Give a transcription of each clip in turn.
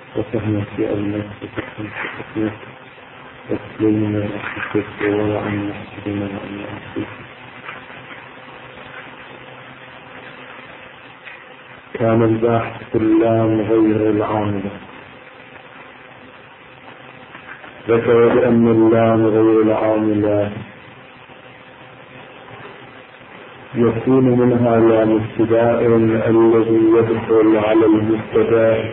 وفهم في النفس وفهم في حكمه وتسليمنا وحكمه وعن نفسنا وعن أنفسنا. كان الباحث في اللام غير العاملة. ذكر بأن اللام غير العاملة يكون منها لام ابتداء الذي يدخل على المبتدأ،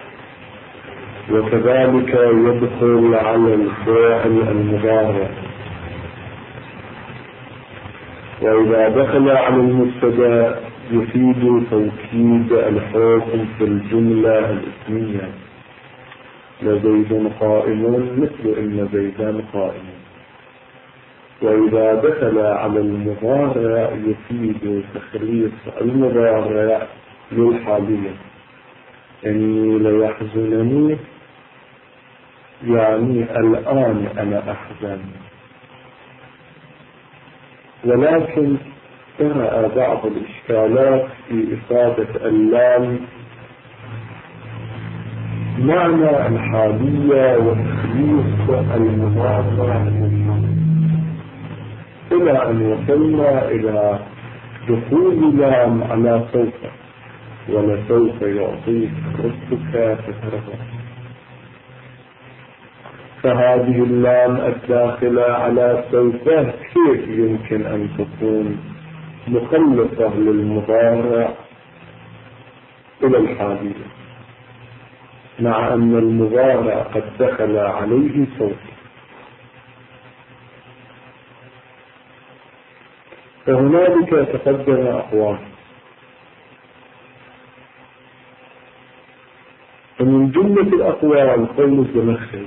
وكذلك يدخل على الفاعل المضارع. وإذا دخل على المبتدأ يفيد توكيد الحكم في الجملة الاسمية. لزيد قائم مثل إن زيدان قائم. وإذا دخل على المضارع يفيد تخليص المضارع للحالية. إني ليحزنني يعني الآن أنا أحزن. ولكن ترى بعض الإشكالات في إفادة اللام معنى الحالية وتخليص المضارع إلى أن وصلنا إلى دخول لام على سوف، ولسوف يعطيك ربك فترضى. فهذه اللام الداخلة على سوف كيف يمكن أن تكون مخلصة للمضارع إلى الحالية مع أن المضارع قد دخل عليه سوف؟ فهنالك تقدم أقوال. ومن جملة الأقوال قول الزمخشري.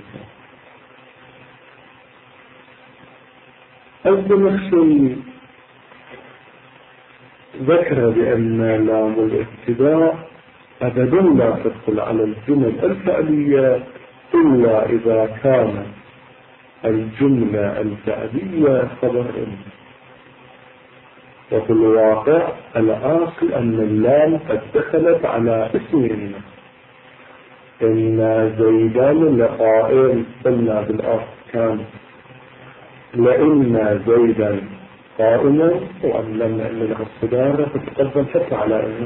الزمخشري ذكر بأن لام الابتداء أبدا لا تدخل على الجمل الفعلية إلا إذا كان الجملة الفعلية خبر إن. وفي الواقع الأصل أن اللام قد دخلت على اسم إن زيدان لقائم. قلنا بالأصل كان لإن زيدا قائما، وأن لما إن له الصدارة فتقدم حتى على إنه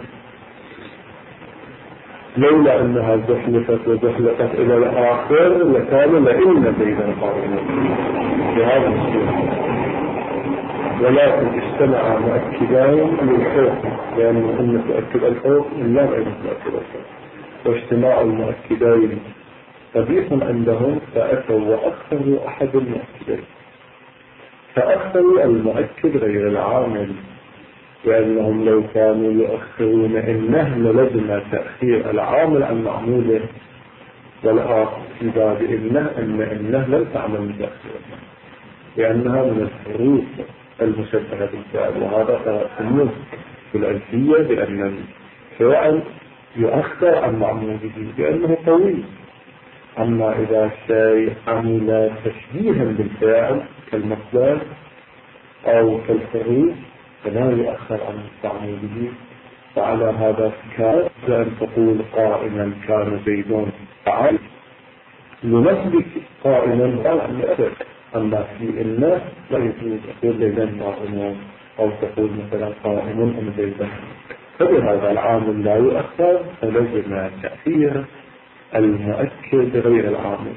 لولا أنها زحلفت وزحلفت إلى الآخر لكان لإن زيدا قائما بهذا الصورة. ولكن اجتمع مؤكدان للحكم، لأنه إن تؤكد الحكم لا غير تؤكد الحكم، واجتماع المؤكدين قبيح عندهم فأتوا وأخروا أحد المؤكدين. فأخروا المؤكد غير العامل، لأنهم لو كانوا يؤخرون إنه للزم تأخير العامل عن معموله، والآخر في باب إنه لم تعمل بتأخير لأنها من الحروف المشبهة بالفعل. وهذا تأثير في الألفية بأن الفعل يؤخر عن معموله لأنه طويل. أما إذا الشيء عمل تشبيها بالفعل كالمصدر أو كالحروف فلا يؤخر عن معموله. فعلى هذا كان أن تقول قائما كان زيدون فعل لنسبك قائما قائما أبدا. أما في إنه لا يجوز تقول زيدان قائما أو تقول مثلا قائم أم زيدان. فبهذا العامل لا يؤخر، فلزم تأثير المؤكد غير العامل.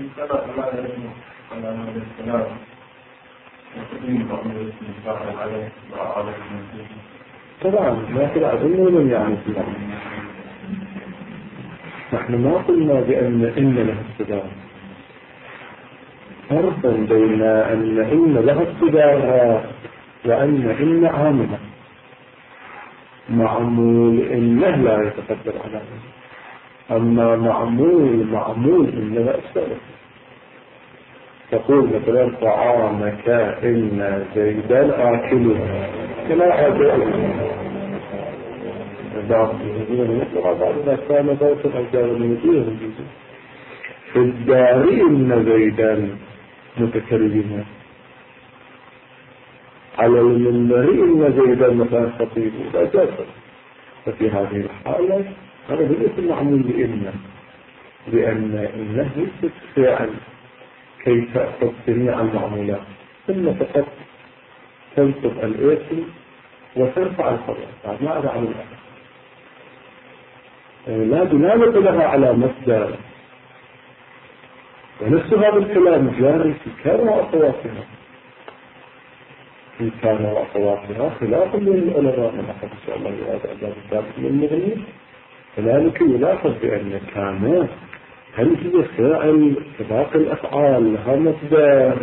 طبعا ما في العظيم من يعني في العظيم. نحن ما قلنا بأن إن له الصدار. فرق بين أن له الصدار وأن إن عاملة. معمول إنه لا يتقدر على ذلك. أما معمول إنه أكثر. تقول مثلا طعامك إن زيدان آكله كلا أدعو بعض الجزيرة مثل بعض الناس كان ذات أجار المدينة في الدار إن زيدان متكلمة على المنبر إن زيدان مثلا خطيب لا جاسر. ففي هذه الحالة هذا ليس معمول بإن، بأن النهي ليست فعل كي تأخذ جميع المعمولات، ثم فقط تنصب الاسم وترفع الخبر بعد ما أدعى عن الأخر، لا دلالة لها على مصدر. ونفس هذا الكلام جاري في كان وأخواتها، في كان وأخواتها خلاف للعلماء من أحد إن شاء الله يراد أباب الثابت من المغني. كذلك يلاحظ بأن كان هل هي فاعل كباقي الأفعال لها مصدر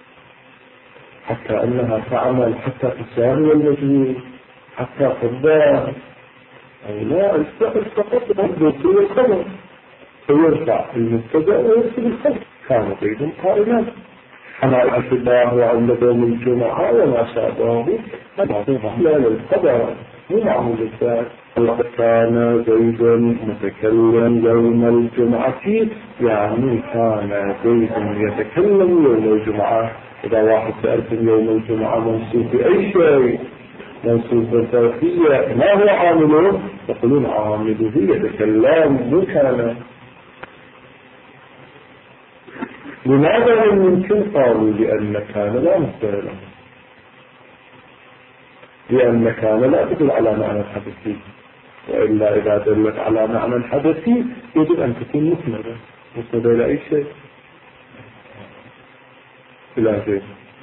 حتى أنها تعمل حتى تساوي المجهول حتى تضاع، أو لا الفعل فقط يرسل الخبر فيرفع المبتدأ ويرسل الخبر. كان زيد قائما حماية الله وعند يوم الجمعة وما شابهه لا للخبر مو معمول الفعل. كان زيد متكلم يوم الجمعة، يعني كان زيد يتكلم يوم الجمعة. إذا واحد سألتم يوم الجمعة منصوب بأي شيء، منصوب بالظرفية، ما هو عامله؟ يقولون عامله يتكلم مو كان. لماذا لم يمكن؟ قالوا لأن كان لا مصدر له، لأن كان لا تدل على معنى الحدثي، وإلا إذا دلت على معنى الحدثي يجب أن تكون مسندة إلى أي شيء، إلى زيد.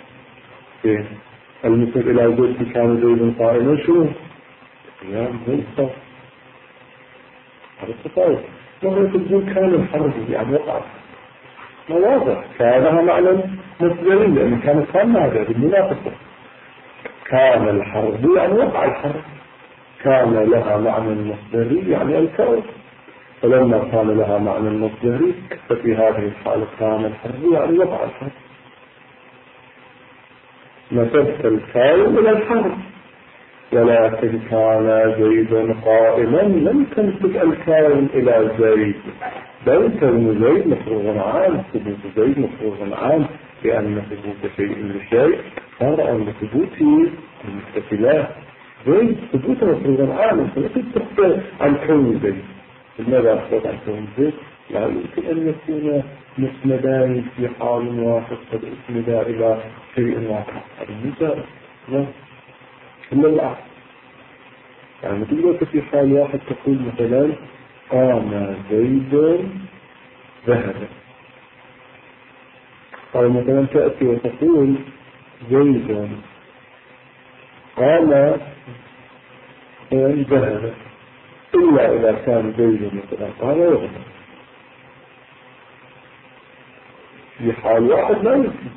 المسند إلى زيد كان زيد قائما شو؟ قيام ملصف هذا التطاول. وهو تقول كان الحرب يعني وقع واضح، كانها معنى مصدري لأن كان هذا بالمنافسة. كان الحرب يعني وقع الحرب، كان لها معنى مصدري يعني الكون، فلما كان لها معنى مصدري ففي هذه الحالة كان الحرب يعني وقع الحرب. نسبت الكون إلى الحرب، ولكن كان زيد قائما لم تنسب الكون إلى زيد، بل كون زيد مفروغ عام، ثبوت زيد مفروغ عام، لأن ثبوت شيء لشيء صار أن ثبوته المستقلات. زيد ثبوت مفروغ عام، فلكن تخطئ عن كون زيد. لماذا أخطئ عن كون زيد؟ لا يمكن أن يكون مسندان في حال واحد قد اسندا إلى شيء واحد، هذا مثال لا إلا العقل. يعني تقدر في حال واحد تقول مثلا قام زيد ذهب، أو مثلا تأتي وتقول زيد قام ذهب، إلا إذا كان زيد مثلا قام يغنى. في حال واحد لا يمكن.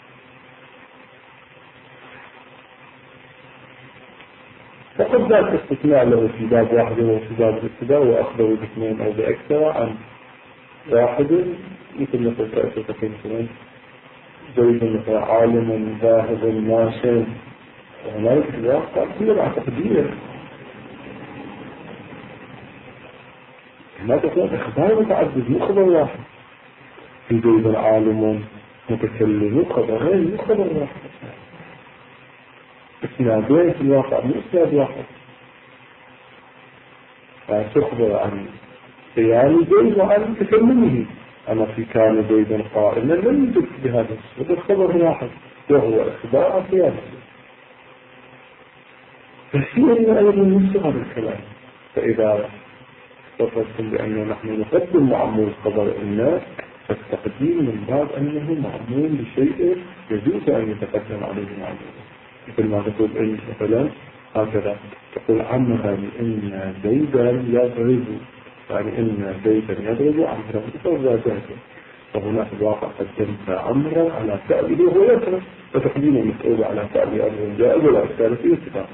فقد ذات استثناء له في باب واحد وفي باب الابتداء، وأخذوا باثنين أو بأكثر عن واحد، مثل مثل تأتي مثلا زيد مثل عالم ذاهب ماشٍ، وهناك في الواقع كل مع تقدير. ما تكون إخبار متعدد مو خبر واحد. في زيد عالم متكلم خبرين مو خبر واحد، اسنادين في الواقع مو اسناد واحد. فتخبر عن قيام زيد وعن تكلمه، أما في كان زيد قائما لم يجد بهذا الصدق خبر واحد وهو إخبار عن قيامه. فشيء أيضا نفس هذا الكلام. فإذا اتصلتم بأنه نحن نقدم معمول خبر الناس، فالتقديم من باب أنه معمول لشيء يجوز أن يتقدم عليه معمول. مثل ما تقول إن مثلا هكذا تقول عمرا إن زيدا يضرب، يعني إن زيدا يضرب عمرا فهو جاهز. فهنا في الواقع قدمت عمرا على فعله وهو يضرب، فتقديم المسؤول على فعله أمر جائز ولا إشكال فيه اتفاق.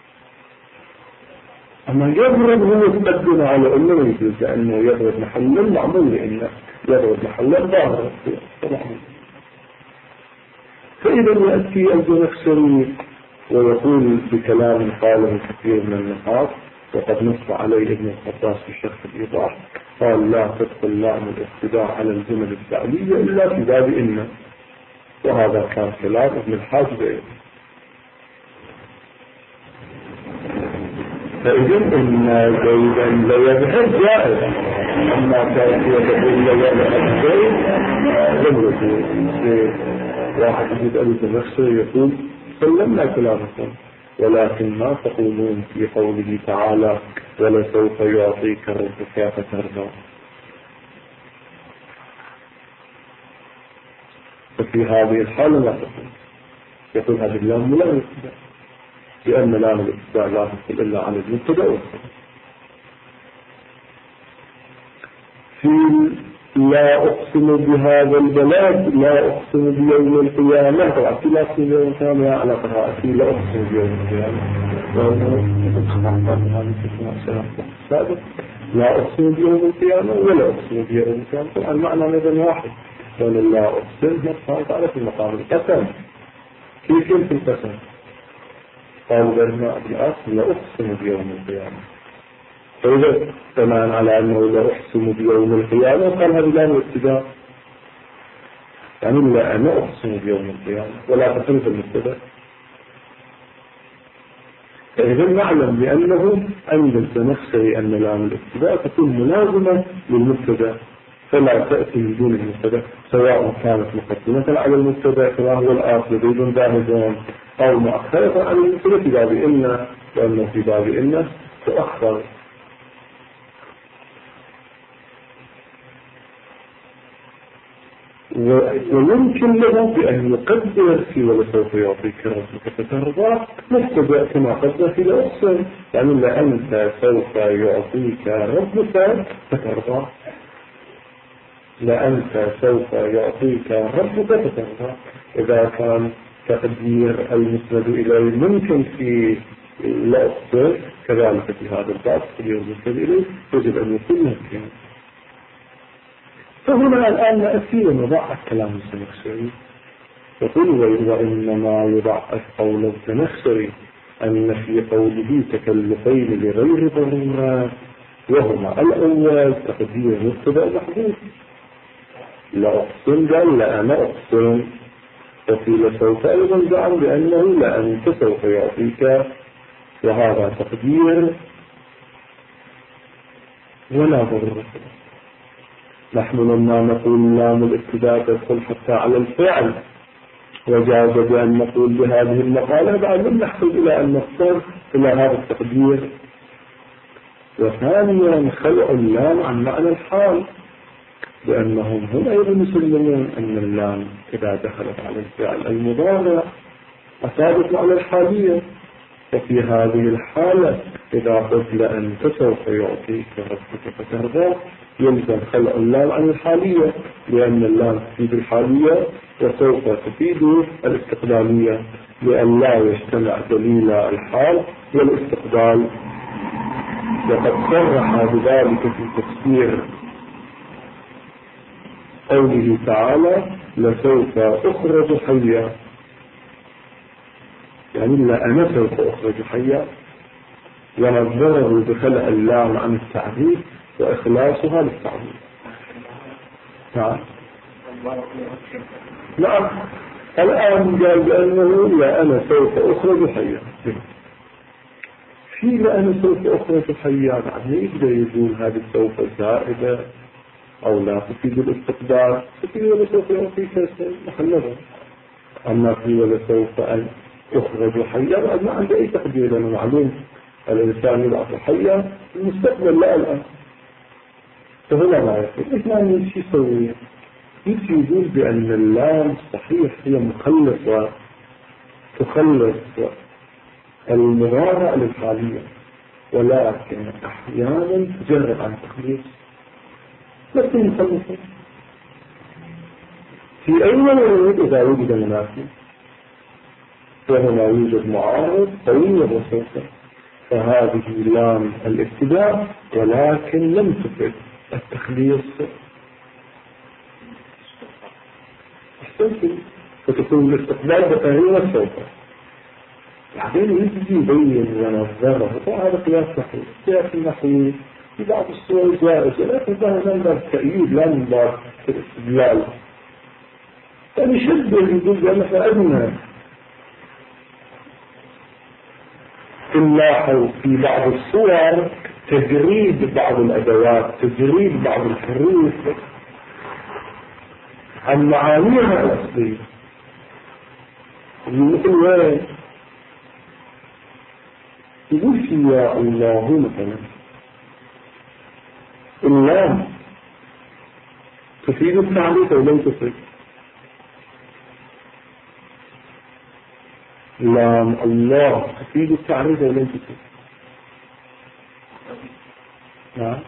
أما يضرب هو يتقدم على إنه يجوز، لأنه يضرب محلا معمول لإنه يضرب محلا ظاهر طبعا. فإذا يأتي الزمخشري ويقول بكلام قاله كثير من النقاط، وقد نص عليه ابن الخطاس في شرح الإيضاح، قال لا تدخل لام الاقتداء على الجمل الفعلية إلا في باب إن، وهذا كان كلام ابن الحاجب. فإذن إن زيدا لا يذهب جائز، أما كافية تقول لا أبدي لم يكن واحد يجد ألف نفسه يقول سلمنا كلامكم، ولكن ما تقولون في قوله تعالى ولسوف يعطيك ربك فترضى. ففي هذه الحالة لا يقول هذه اللام لا يتبع، لأن لام الاتباع لا تدخل إلا على المبتدأ. في لا أقسم بهذا البلد لا أقسم بيوم القيامة، طبعا في لا أقسم بيوم القيامة على قراءة لا أقسم بيوم القيامة، لا أقسم بيوم القيامة ولا أقسم بيوم القيامة، طبعا المعنى أيضا واحد، ولا لا أقسم نفسها تعالى في مقام القسم. كيف يمكن القسم؟ قالوا بأنه الأصل لا أقسم بيوم القيامة، فإذا تمام على أنه لا أقسم بيوم القيامة قال هذا لام الابتداء، يعني لا أنا أقسم بيوم القيامة ولا تخلف المبتدأ. فإذا نعلم بأنه عند الزمخشري أن لام الابتداء تكون ملازمة للمبتدأ، فلا تأتي من دون المبتدأ، سواء كانت مقدمة على المبتدأ كما هو الآخر زيد ذاهب أو مؤخرة عن المبتدأ في باب إن، لأنه في باب إن تؤخر. ويمكن له بأن يقدر في ولسوف يعطيك ربك فترضى مبتدأ كما قدر في الأقسم، يعني لأنت سوف يعطيك ربك فترضى، لأنت سوف يعطيك ربك فترضى. إذا كان تقدير المسند إليه ممكن في الأقسم كذلك في هذا الباب تقدير المسند إليه يجب أن يكون ممكن. فهنا الآن نأتي ونضعف كلام الزمخشري، يقول وإنما يضعف قول الزمخشري أن في قوله تكلفين لغير ضرورة، وهما الأول تقدير مبتدأ محذوف، لا أقسم قال لا أنا أقسم، وفي لسوف أيضا زعم بأنه لا أنت سوف يعطيك، وهذا تقدير ولا ضرورة. نحن لما نقول لام الابتداء تدخل حتى على الفعل، وجاز بأن نقول بهذه المقالة بعد لم نحتاج إلى أن نختار إلى هذا التقدير. وثانيا خلع اللام عن معنى الحال، لأنهم هم أيضا يسلمون أن اللام إذا دخلت على الفعل المضارع أصابت معنى الحالية، وفي هذه الحالة إذا قلت أنت سوف يعطيك ربك فترضى يلزم خلع اللام عن الحالية، لأن اللام تفيد الحالية وسوف تفيد الاستقلالية، لأن لا يجتمع دليل الحال والاستقبال. وقد صرح بذلك في تفسير قوله تعالى لسوف أخرج حيا، يعني لا أنا سوف أخرج حيا، ونظره بخلع اللام عن التعريف وإخلاصها للتعريف. نعم الآن قال بأنه لا أنا سوف أخرج حيا، في لا أنا سوف أخرج حيا يعني يقدر يقول هذه سوف زائدة أو لا تفيد الاستقبال، تفيد ولا سوف يعطيك محلها. أما في ولا سوف أن أخرج حيا ما عنده أي تقدير، لأنه معلوم الإنسان يبعث حيا المستقبل لا الآن. فهنا ما يقول إثنان يمشي سوية، يقول بأن اللام صحيح هي مخلصة تخلص المضارع للحالية، ولكن أحيانا تجرب عن تخليص لكن مخلصة في أي موجود إذا وجد مناسب، وهنا يوجد معارض قوي وبسيطة، فهذه لام الابتداء ولكن لم تفيد التخليص. فتكون الاستقبال بطريقة السوف، بعدين يجي يبين ونظره، هذا قياس نحوي. قياس النحوي في بعض الصور جائزة، لكن هذا من باب التأييد لا من باب الاستدلال. يعني شبه يقول بأن احنا أدنى تلاحظ في بعض الصور تجريد بعض الأدوات، تجريد بعض الحروف عن معانيها الأصلية. مثل وين يقول يا الله مثلا اللام تفيد التعريف أو لم تفيد؟ لام الله تفيد التعريف أو لم تفيد؟ نعم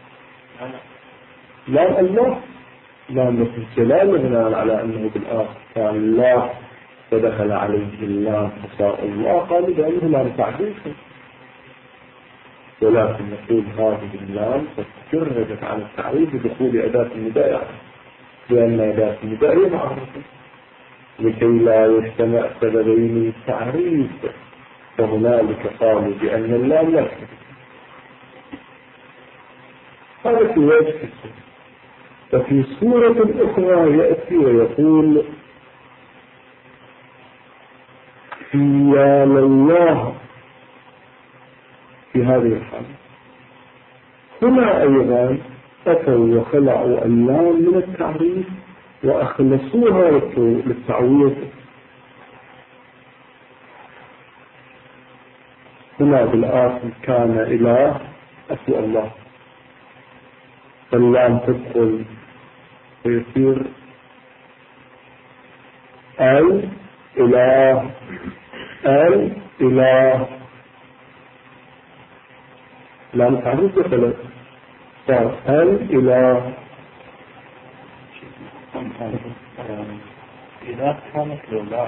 لام الله لام الجلال بناء على أنه بالآخر كان الله فدخل عليه اللام فصار الله، قالوا بأنه لام تعريف، ولكن نقول هذه اللام تجردت عن التعريف بدخول أداة النداء، لأن أداة النداء هي معرفة لكي لا يجتمع سببين للتعريف، فهنالك قالوا بأن اللام لا تفيد. هذا في وجه. ففي سورة أخرى يأتي ويقول يا الله في هذه الحالة. هنا أيضا أتوا وخلعوا اللام من التعريف وأخلصوها للتعويض. هنا بالآخر كان إله أسوأ الله، فاللام تدخل ويصير الإله الإله، لام تعريف دخلت صار الإله. إذا كانت لله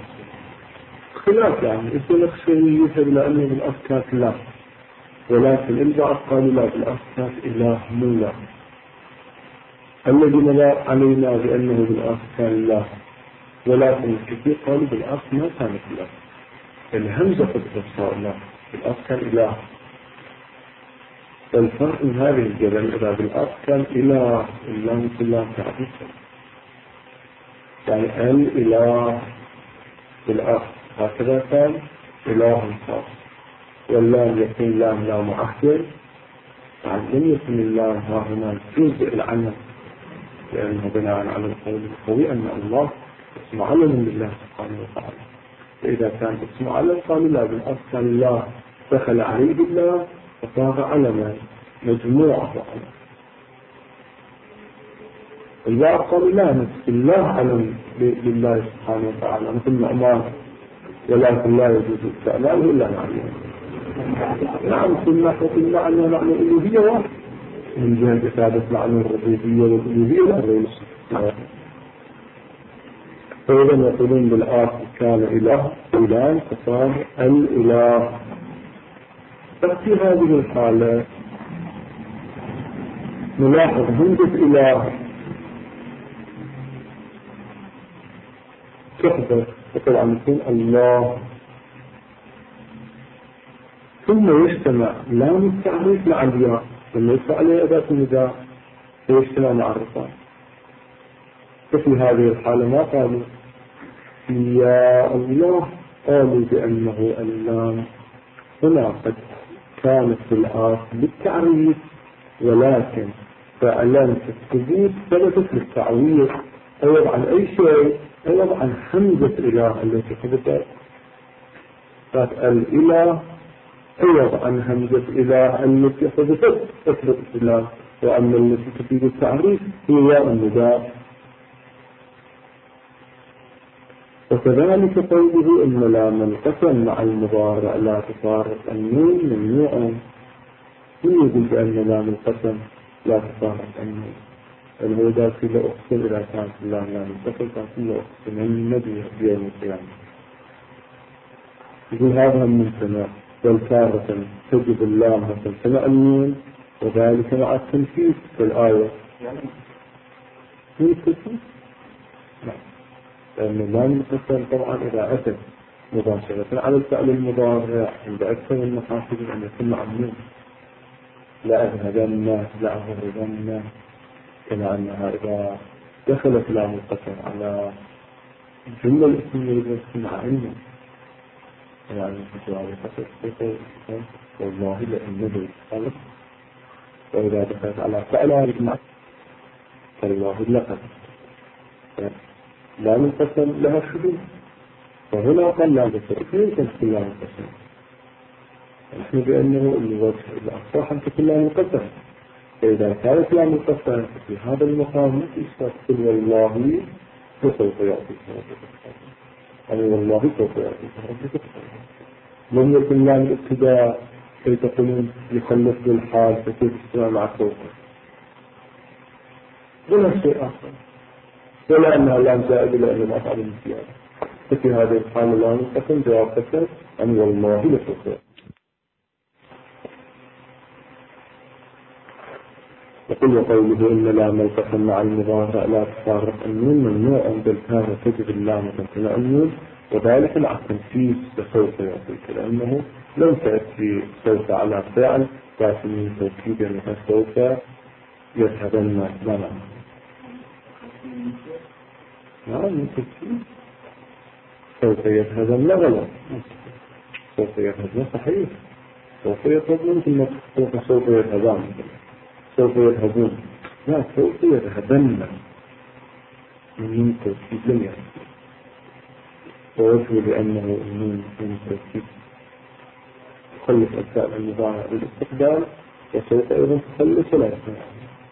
خلاف يعني يقول شيء يذهب لأنه بالأصل لا، ولكن البعض قالوا لا بالأصل إله مو لا. الذي ملا علينا بأنه بالأصل لا، ولكن الكثير قالوا بالأصل ما كانت لا، الهمزة قد تصار لا، بالأصل إله. فالفرق من هذه الجبل إذا بالأصل كان إله إلا مثل الله تعريف، يعني الإله بالأصل هكذا كان إله خاص، واللام يكون لام لا معهد، يعني لم يكن الله ها هنا جزء العنم، لأنه بناء على القول القوي أن الله اسم علم لله سبحانه وتعالى. فإذا كان اسم علم قالوا لا بالأصل كان الله دخل عليه الله فصار علما مجموعة علم. البعض قالوا لا نفس الله علم لله سبحانه وتعالى مثل الأمان، ولكن لا يجوز استعماله إلا معلوم. نعم كنا حكمنا عنه معنى الألوهية واحد من جهة إفادة معنى الربوبية والألوهية لا غير الصفات. فإذا يقولون بالآخر كان إله فصار الإله. ففي هذه الحالة نلاحظ همزة إله تحدث وطبعا يكون الله، ثم يجتمع لام التعريف مع الياء، ثم يدفع عليه أداة النداء ويجتمع مع الرفع. ففي هذه الحالة ما قالوا يا الله، قالوا بأنه اللام هنا قد كانت في الآخر بالتعريف، ولكن فعلامة الثبوت ثبتت للتعويض، أيضا عن أي شيء، أيضا عن حمزة إله التي ثبتت الإله، أيضا عن همزة إله التي ثبتت تثبت الإله، وأما التي تفيد التعريف هي ياء النداء. وكذلك قوله إن لام القسم مع المضارع لا تفارق النون ممنوع. من يقول بأن لام القسم لا تفارق النون؟ هو ذا في أقسم إذا كانت اللام لام القسم كانت لا أقسم النبي يوم القيامة. يقول هذا ممتنع، بل تارة تجب اللام تمتنع النون، وذلك مع التنفيذ في الآية. من التنفيذ؟ نعم، لأن اللام القسم طبعا إذا أتت مباشرة على الفعل المضارع عند أكثر المحاسب أن يكون مع النون، لا أذهبن لا أغربن، كما أنها إذا دخلت لام القسم على الجملة الاسمية يكون مع النون، يعني في جواب القسم والله لأن زيد خالص. وإذا دخلت على فعل هذه فالله لقد لا منقسم لها شذوذ، فهنا قال لا بسرعة يمكن تكون لا منقسم. نحن بأنه الوجه الأصح أن تكون لا منقسم، فإذا كانت لا منقسم في هذا المقام يستطيع تقول والله فسوف يعطيك ربك، أي والله سوف يعطيك ربك. لم يكن لا من ابتداء كي تقولون يخلص بالحال فكيف تسمع مع صوته ولا شيء آخر، ولا أنها لام زائد لأن الأفعال الزيادة. ففي هذه الحالة لا منقسم جواب قسم أن والله لسوف. يقول وقوله إن لام القسم مع المضارع لا تفارق النون ممنوع بل كان تجب اللام تمتنع النون، وذلك مع التنفيذ بسوف يعطيك، لأنه لم تأتي سوف على فعل لكن من توكيد أنها سوف يذهبن لنا. نعم من توكيد سوف يذهبن غلط، سوف يذهبن صحيح، سوف يذهبن ثم سوف يذهبان، سوف يذهبون، لا سوف يذهبن من توكيد لم يأتي. ووجه لأنه من توكيد تخلص أجزاء المضارع بالاستقبال، وسوف أيضا تخلص ولا يسمع.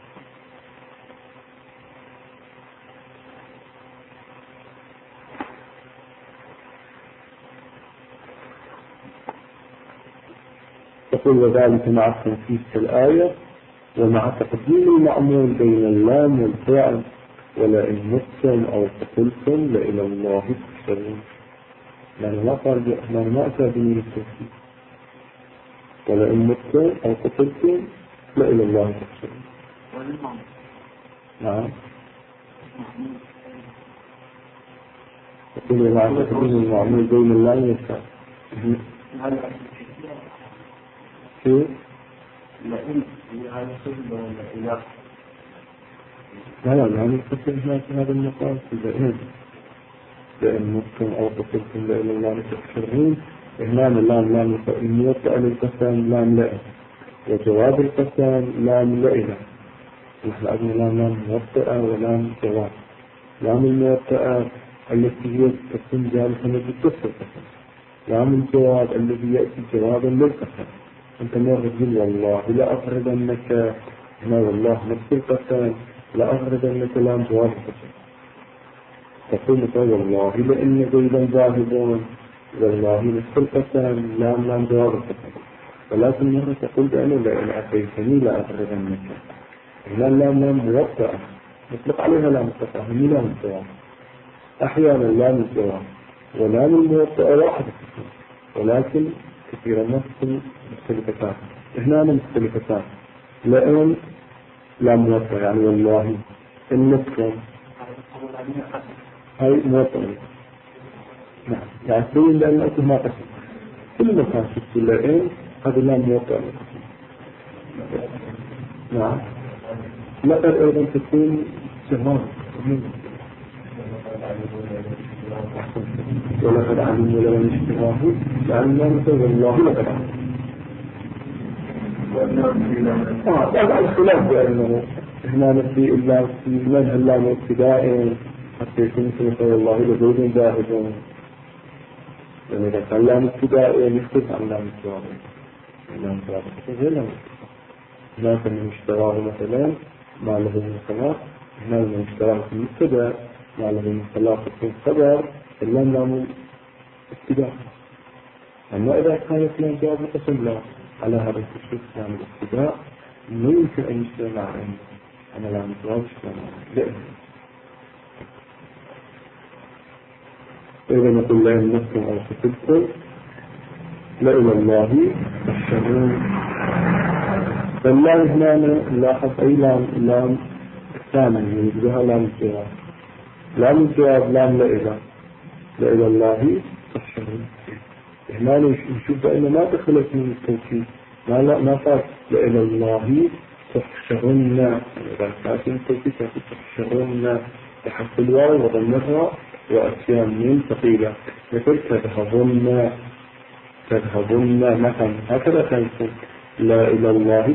تقول وذلك مع التنفيذ في الآية ومع تقديم المأمول بين اللام والفعل، ولئن متم أو قتلتم لإلى الله تحشرون، يعني ما أتى بمن التوكيد، ولئن متم أو قتلتم لإلى الله تحشرون. نعم يقول مع تقديم المأمول بين اللام والفعل كيف؟ لئن هذا صفة ولا إله؟ لا يعني القتل هنا في هذا المقام في لئن متم أو قتلتم لإلى الله تحشرون. هنا اللام لام الموطأ للقسم لام لئن، وجواب القسم لام لئن. نحن عندنا لام موطئة ولام جواب. لام الموطئة التي هي تكون جالسة بالدفع القسم، لام الجواب الذي يأتي جوابا للقسم. أنت ما تقول والله لا أغربنك، هنا والله نفس القسم لا أغربنك لام جواب القسم. تقول والله لأن زيدا ذاهبون، والله نفس القسم لام جواب القسم. ولكن مرة تقول بأنه لئن أتيتني لا أغربنك، هنا لام موطئة نطلق عليها لام التفاهم لام الجواب. أحيانا لام الجواب ولام الموطئة واحدة، ولكن كثيرا ما تكون مختلفتان. هنا مختلفتان، لأن لا موطئ يعني والله إنكم هاي موطئ. نعم يعني تقول لأن أكل ما قسم كل مكان في لأن هذا لا موطئ. نعم لقد أيضا تكون جمال ولقد علموا لمن اشتراه لأن مثل الله لقد علموا. طبعا الخلاف بأنه هنا نفي إلا في منها اللام ابتداء حتى يكون مثل الله لزوج ذاهب، لأن إذا كان لام ابتداء يختلف عن لام الجواب. لام الجواب غير لام هناك من اشتراه مثلا ما له من خلاف، هنا من اشتراه في المبتدأ ما له من خلاف في الخبر اللام لام ابتداء. أما إذا كانت لام جواب القسم لا، على هذا التشريف لام الابتداء لا يمكن أن يشتغل على أنا لام جواب اشتغل. إذا نقول لئن متم أو قتلتم لإلى الله تحشرون. فاللام هنا نلاحظ أي لام الثانية يجبها لام الجواب. لام الجواب لام لإلى الله تحشرون. هنا نشوف بأن ما دخلت من التوكيد، ما صار لإلى الله تحشرون. إذا كانت من التوكيد تحشرون تحت الواو وضمتها وأسيان من ثقيلة مثل تذهبون تذهبن مثلا هكذا تنسل لا إلى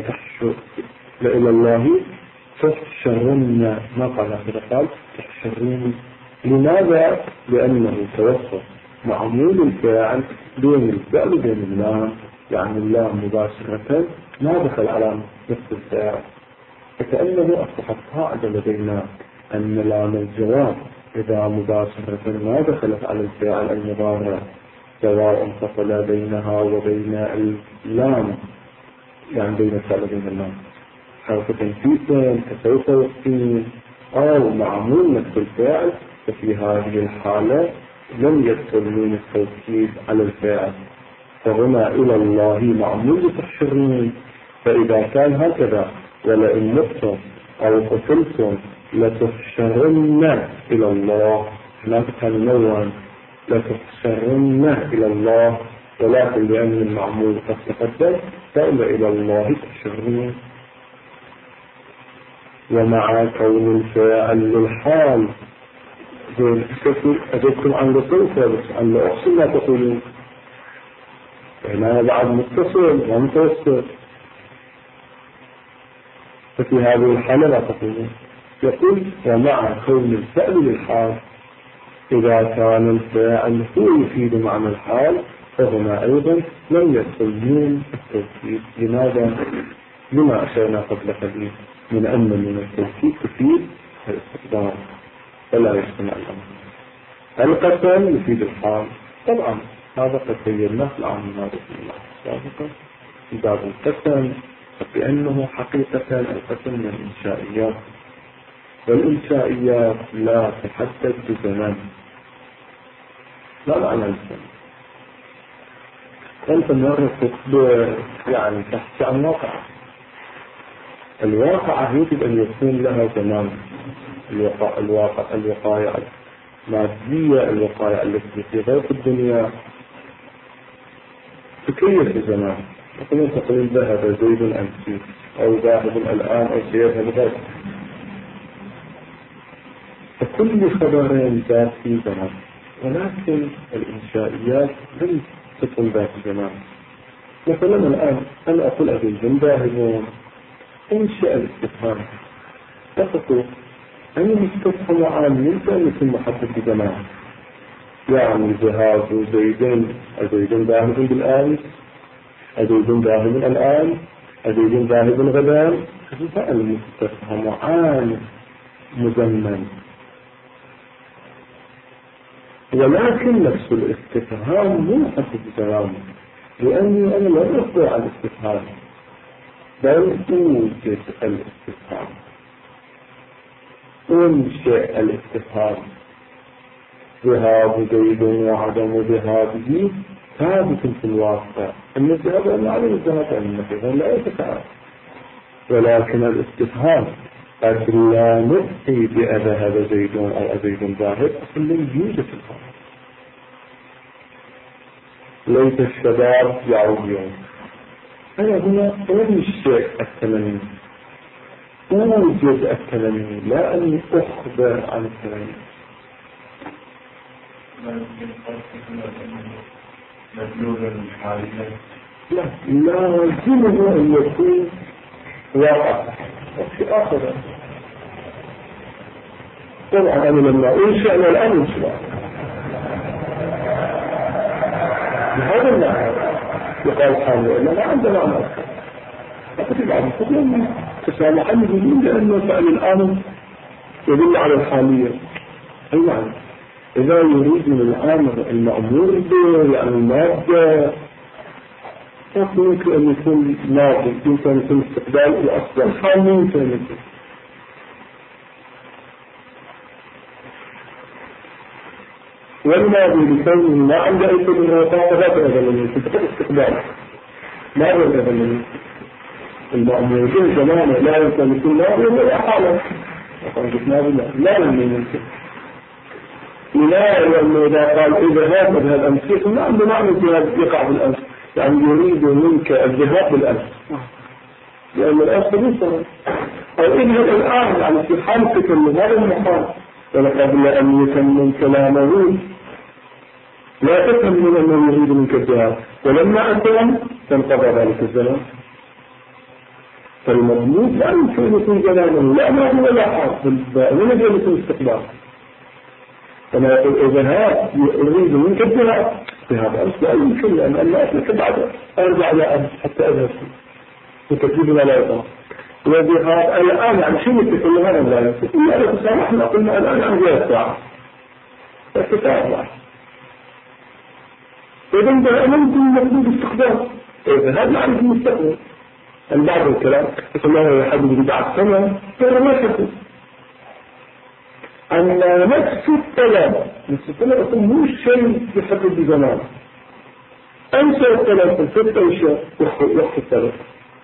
الله تحشرن، ما قال هكذا، قال تحشرون. لماذا؟ لأنه توسط معمول الفاعل بين الفعل وبين اللام، يعني اللام مباشرة ما دخل على نفس الفاعل، فكأنه أصبحت قاعدة لدينا أن لام الجواب إذا مباشرة ما دخلت على الفاعل المضارع سواء فصل بينها وبين اللام، يعني بين الفعل وبين اللام حرف تنفيذ كسوف والسين أو معمول نفس الفاعل، ففي هذه الحالة لم يدخل من التوكيد على الفاعل، فهنا إلى الله معمول لتحشرون. فإذا كان هكذا ولئن متم أو قتلتم لتحشرن إلى الله، هناك كان نوعا لتحشرن إلى الله، ولكن لأن المعمول قد تقدم فإلى الله تحشرون. ومع كون الفاعل للحال أجبتم عن لسوف عن لأحسن لا تقولون، هنا بعد متصل ومتوسط، ففي هذه الحالة لا تقولون. يقول ومع كون الفعل للحال، إذا كان الفاعل هو يفيد معنى الحال فهنا أيضا لم يدخل من التوكيد. لماذا؟ لما أشرنا قبل قليل من أن من التوكيد تفيد الاستقدام فلا يجتمع الأمر. القسم يفيد الحال، طبعا هذا قد بيناه في العام الماضي سابقا في باب القسم، بأنه حقيقة القسم من الإنشائيات، والإنشائيات لا تحدد بزمن، لا معنى الزمن. أنت مرة يعني تحكي عن واقع، الواقع يجب أن يكون لها زمان. الوقائع المادية، الوقائع التي في غير الدنيا تكيف الزمان. تقول ذهب زيد أمس أو ذاهب الآن أو سيذهب غدا، فكل خبر ذات في زمان، ولكن الإنشائيات لم تكن ذات زمان. مثلا الآن أنا أقول أبيهم ذاهبون، انشأ الاستفهام تقول أن يستفهم عام يمكن مثل محدد بزمان، يعني ذهاب زيد ذاهب بالآن، أزيد ذاهب الآن، أزيد ذاهب غدا، فالمستفهم عام مزمن. ولكن نفس الاستفهام مو محدد بزمان، لأني أنا لا أخبر عن الاستفهام بل أوجد الاستفهام، أنشئ الاستفهام. ذهاب زيد وعدم ذهابه ثابت في الواقع، أن الذهاب أن عليه الذهاب أن الذهاب لا يتفاعل، ولكن الاستفهام قد لا نبقي بأذهب زيد أو أزيد ذاهب أصلا يوجد في الواقع. ليس الشباب يعود يوم، أنا هنا أنشئ التمني، أوجد التمني، لا أن أخبر عن التمني. لا لازمه أن يكون واقع في آخر. طبعا أنا لما أنشأ الآن أنشأ بهذا المعنى يقال حامل، إلا ما عندنا معنى أكثر بعض الفضل تسامحا يقولون لأنه فعل الآن يدل على الحالية. أي معنى إذا يريد من الأمر المأمور به يعني المادة، يمكن أن يكون ماضي، يمكن أن يكون استقبال الأصل الحال، يمكن أن يكون. والماضي بكونه ما عنده أي شيء من الوقاية لا تأذن منه، فقط استقبال ما يأذن منه. المأمور به زمانه لا يمكن أن يكون ماضي ولا حاله، لا يمكن. لا لأنه إذا قال إذا هذا الأمس ما عنده معنى الذهاب يقع بالأمس، يعني يريد منك الذهاب بالأمس، لأن الأمس ليس أو اذهب الآن، يعني في حالتك من هذا المقام، ولقبل أن يتمم كلامه لا تفهم من أنه يريد منك الجهاد، ولما أسلم تنقضى ذلك الزمن. فالمضمون لا يمكن أن يكون زمانه لا ماضي ولا حال، من يجب أن يكون استقبال. كما يقول إذا هذا يريد منك الجهاد بهذا أمس لا يمكن، لأن الله أسلك بعد أرجع إلى أمس حتى أذهب وتكيد ما لا يطلع. وبهذا الآن يعني شيء يتكلم هذا لا يمكن إلا لو تسامحنا قلنا الآن عن غير الساعة التسامح. إذا دائما يمكن مفروض استخدام. إذا هذا معنى المستقبل. بعض الكلام يقول الله يحدد بعد سنة ترى ما يحدد أن نفس الطلب مو شيء يحدد بزمان. أنسى الطلب في الفتة أشياء وقت الطلب.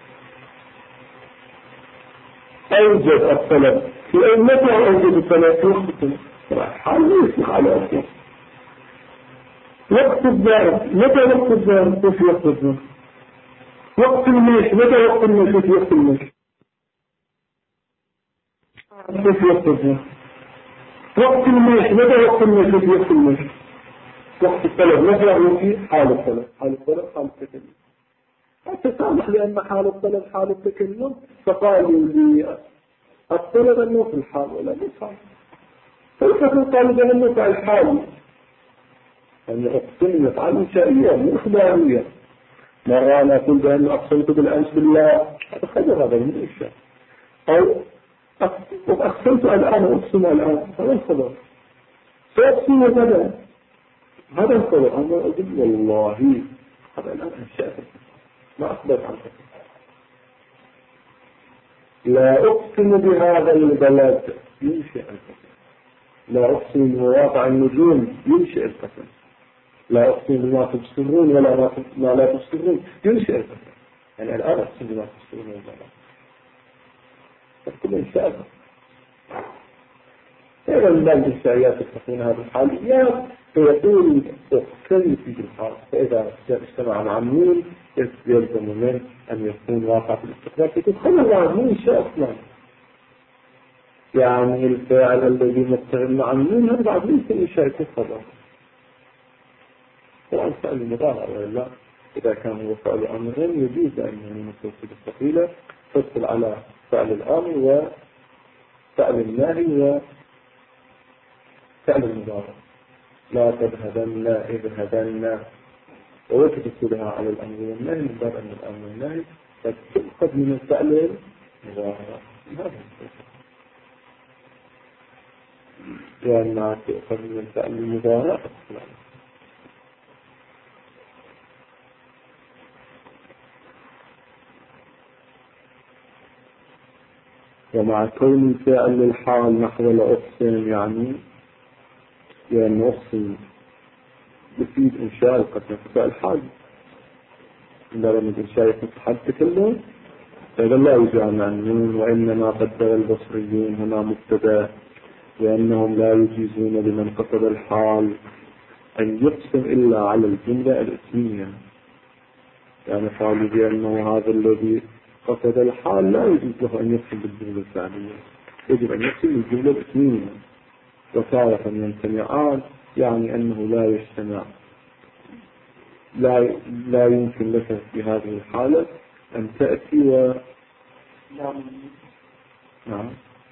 أوجد الطلب في أي متى أوجد الطلب في وقت الطلب حال يسمح على أصلا. وقت الظاهر متى وقت الظاهر وفي وقت الظاهر. وقت المشي متى وقت المشي وفي وقت المشي وفي وقت الظاهر. وقت المشي متى وقت المشي وفي وقت المشي. وقت الطلب متى وفي حال الطلب. حال الطلب حال التكلم. التسامح لأن حال الطلب حال التكلم فقالوا لي الطلب أنه في الحال ولا نفعل. فالفكر قالوا بأنه في الحال أن أقسم يفعل إنشائيا مو إخباريا. مرة أنا أقول بأنه أقسمت بالأمس بالله هذا خبر هذا من الإنشاء. أو أقسمت الآن وأقسم الآن هذا الخبر. فأقسم هذا الخبر. أنا أقول والله هذا الآن أنشأت ما أخبرت عنه. لا أقسم بهذا البلد ينشئ القسم. لا أقسم بمواقع النجوم ينشئ القسم. لا أقسم بما تبصرون ولا ما لا تبصرون ينشئ القسم. يعني الآن أقسم بما تبصرون ولا لا. فكل إنشاء إذا من بعض الشعيات يتقون هذه الحاليات فيقول أقسم في الحال. فإذا اجتمع مع النون يلزم منه أن يكون واقع في الاستقرار. يقول خلنا الله مو إنشاء أصلا. يعني الفاعل الذي مقترن مع النون هذا بعد ليس إنشاء يكون خبر. طبعا فعل المضارع ولا إذا كان هو فعل أمر يجوز أن يكون متصل بالثقيلة تدخل على فعل الأمر وفعل النهي وفعل المضارع. لا تذهبن اذهبن وتدخلها على الأمر والنهي من باب أن الأمر والنهي فتؤخذ من الفعل المضارع. هذا لأنها تؤخذ من الفعل المضارع ومع كون الفعل للحال نحو لأقسم يعني أقسم يفيد إنشاء القسم فعل حال عندما من إنشاء يتحدث كله فإذا لا يجعل عن النون وإنما قدر البصريون هنا مبتدأ لأنهم لا يجيزون لمن قصد الحال أن يقسم إلا على الجملة الاسمية. يعني قالوا بأنه هذا الذي قصد الحال لا يجوز له أن يقسم بالجملة الفعلية، يجب أن يقسم بالجملة الاسمية. وتارة يمتنعان يعني أنه لا يجتمع لا يمكن لك في هذه الحالة أن تأتي نعم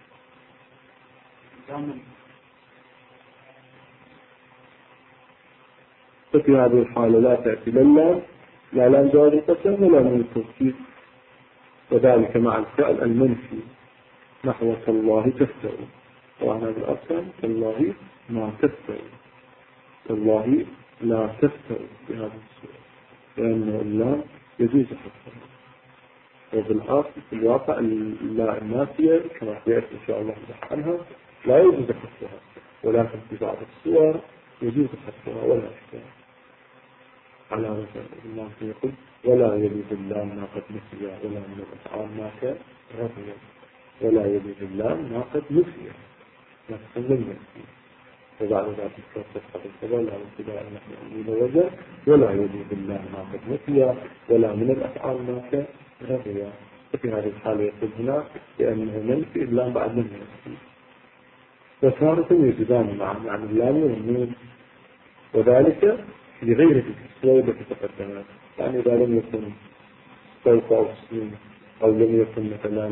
ففي هذه الحالة لا تأتي لا لام جواب القسم ولا من التوكيد. وذلك مع الفعل المنفي نحو تالله تفتر. طبعا هذا الأصل تالله ما تفتر. تالله لا تفتر بهذا الصورة لأنه اللام يجوز حفظها. وبالآخر في الواقع اللا النافية كما سيأتي إن شاء الله نبحث عنها لا يجوز حفظها، ولكن في بعض الصور يجوز حفظها ولا حفظها. على رجل الله يقول ولا يلد اللام ما قد نسي ولا من الأفعال ما كان رضي. ولا يلد اللام ما قد نسي ما تسمى نسي. وبعد ذلك تفتح الكلام على ابتداء نحن أمين وجه ولا يلد اللام ما قد نسي ولا من الأفعال ما كان رضي. ففي هذه الحالة يقول هنا لأنه منفي اللام بعد من نسي. وتارة يجدان مع اللام والنون وذلك لغير السوء التي تقدمت. يعني إذا لم يكن سوف أو سين أو لم يكن مثلا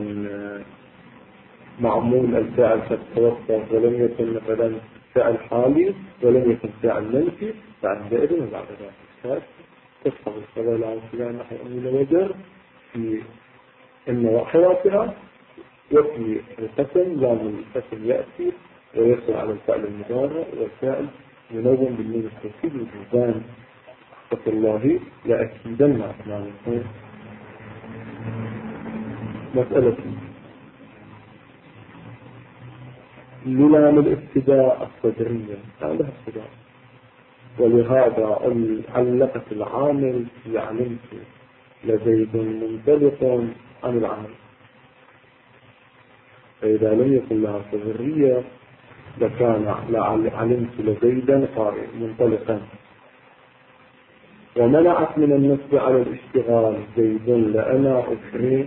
معمول الفعل قد توقف ولم يكن مثلا فعل حالي ولم يكن فعل منفي، فعندئذ وبعد ذلك تفهم الصلاة العامة نحو أمين وجر في النواحياتها، وفي القسم لأن القسم يأتي ويصل على الفعل المضارع والفعل منوم بالنون التوكيد والجزان. فقط الله لأكيدن أسمعكم. مسألة للام الابتداء الصدرية هذا ابتداء، ولهذا علقت العامل علمت لزيد منطلق عن العامل، فإذا لم يكن لها صدرية لكان علمت لزيدا منطلقا. ومنعت من النصب على الاشتغال زيد لأنا أكرمه،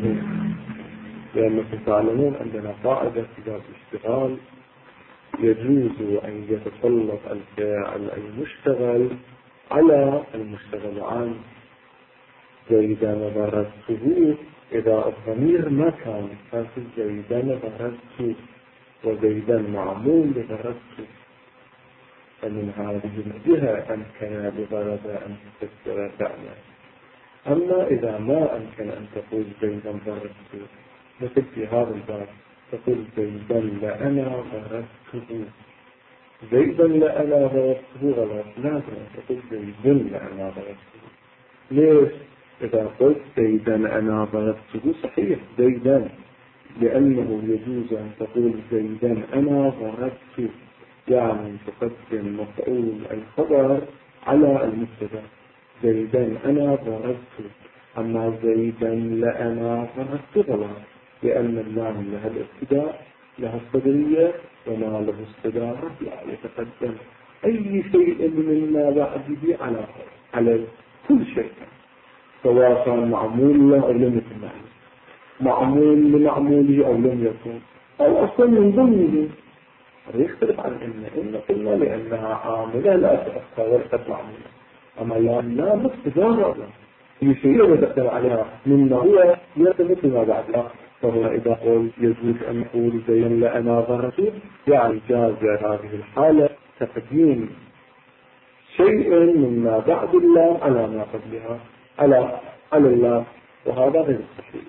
لأنكم تعلمون عندنا قاعدة في باب الاشتغال يجوز أن يتسلط الفاعل المشتغل على المشتغل عنه. زيدا ضربته إذا الضمير ما كان في زيدا ضربته وزيدا معمول لضربته، فمن هذه الجهة أمكن بضرب أن تفسر فعلا. أما إذا ما أمكن أن تقول زيدا ضربته مثل في هذا الباب تقول زيدا لأنا ضربته، زيدا لأنا ضربته غلط، لازم تقول زيدا لأنا ضربته. ليش؟ إذا قلت زيدا أنا ضربته صحيح زيدا، لأنه يجوز أن تقول زيدا أنا ضربته، يعني تقدم مفعول الخبر على المبتدا زيدا أنا ضربته. أما زيدا لأنا ضربته غلط، لأن اللام لها الابتداء لها الصدرية وما له الصدارة لا يتقدم أي شيء مما بعده على كل شيء، سواء كان معمول له أو لم يكن معمول لمعموله أو لم يكن أو أصلا من ضمنه. يختلف عن إن قلنا لأنها عاملة لا تأثر وليست معمولة، أما لا مستدارة في شيء يتقدم عليها مما هو يرتبط بما بعدها. فهو إذا قل يجوز أن نقول زيدا لأنا ضربته، يعني جاز هذه الحالة تقديم شيء مما بعد الله على ما قبلها على الله، وهذا غير صحيح.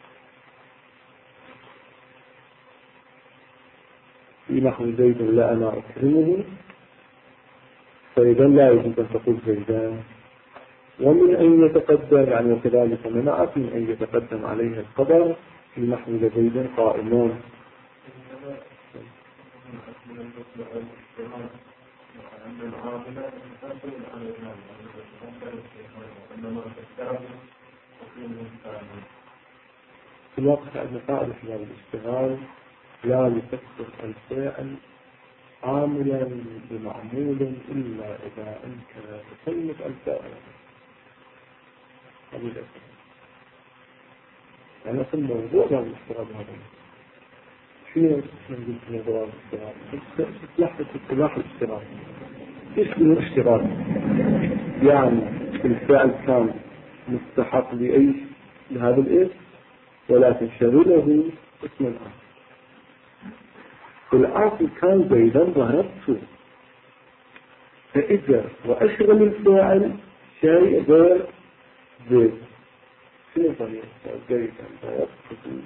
في نحو زيد لأنا أكرمه، فإذا لا يجوز أن تقول زيدان. ومن أن يتقدم يعني وكذلك منعت من أن يتقدم عليها الخبر في نحو زيد قائمون. في الواقع أن قاعدة الاشتغال لا يفسر الفاعل عاملا بمعمول إلا إذا أمكن تصنف الفاعل. هذه الأسئلة يعني أصل موضوع لا الاشتغال هذا شنو نقول في موضوع الاشتغال؟ لحظة اتباح الاشتغال. إيش من الاشتغال؟ يعني الفاعل كان مستحق لأي لهذا الاسم ولكن شغله اسم الآخر. الآخر كان زيدا ضربته، فإذا وأشغل الفاعل شيء غير زيد شنو طريقة زيدا ضربته